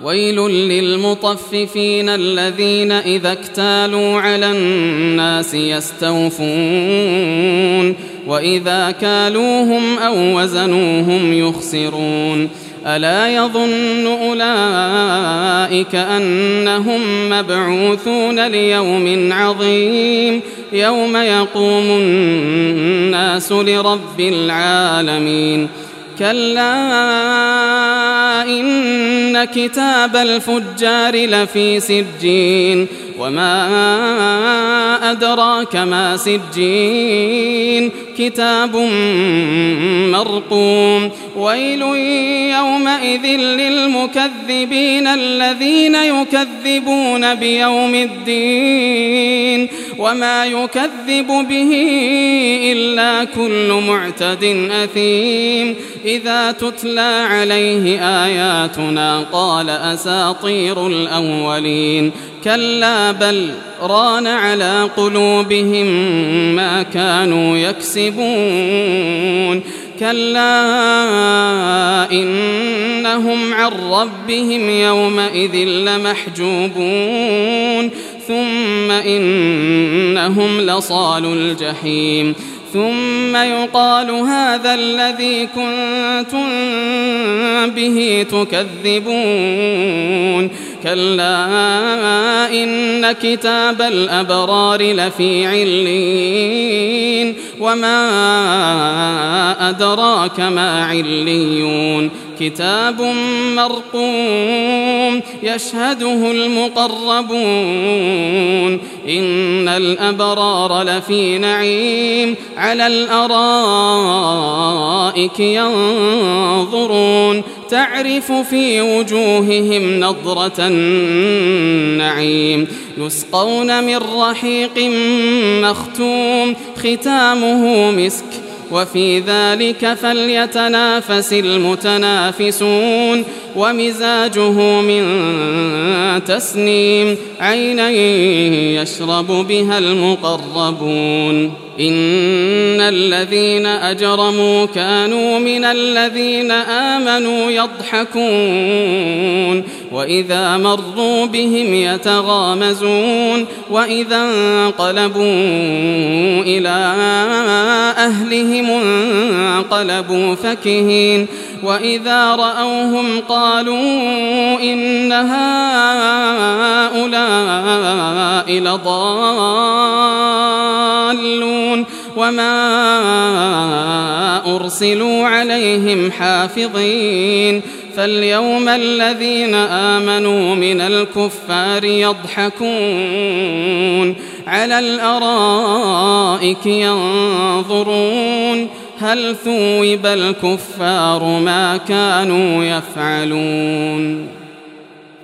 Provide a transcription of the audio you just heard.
ويل للمطففين الذين إذا اكتالوا على الناس يستوفون وإذا كالوهم أو وزنوهم يخسرون ألا يظن أولئك أنهم مبعوثون ليوم عظيم يوم يقوم الناس لرب العالمين كلا إن كتاب الفجار لفي سجين وما أدراك ما سجين كتاب مرقوم ويل يومئذ للمكذبين الذين يكذبون بيوم الدين وما يكذب به إلا كل معتد أثيم إذا تتلى عليه آياتنا قال أساطير الأولين كلا بل ران على قلوبهم ما كانوا يكسبون كلا إنهم عن ربهم يومئذ لمحجوبون ثم إنهم لصالو الجحيم ثم يقال هذا الذي كنتم به تكذبون كلا إن كتاب الأبرار لفي عليين وما أدراك ما عليون كتاب مرقوم يشهده المقربون إن الأبرار لفي نعيم على الأرائك ينظرون تعرف في وجوههم نضرة النعيم يسقون من رحيق مختوم ختامه مسك وفي ذلك فليتنافس المتنافسون ومزاجه من تسنيم عينا يشرب بها المقربون إن الذين أجرموا كانوا من الذين آمنوا يضحكون وإذا مروا بهم يتغامزون وإذا انقلبوا إلى أهلهم انقلبوا فكهين وإذا رأوهم قالوا إن هؤلاء لضالون وما أرسلوا عليهم حافظين فاليوم الذين آمنوا من الكفار يضحكون على الأرائك ينظرون هل ثوب الكفار ما كانوا يفعلون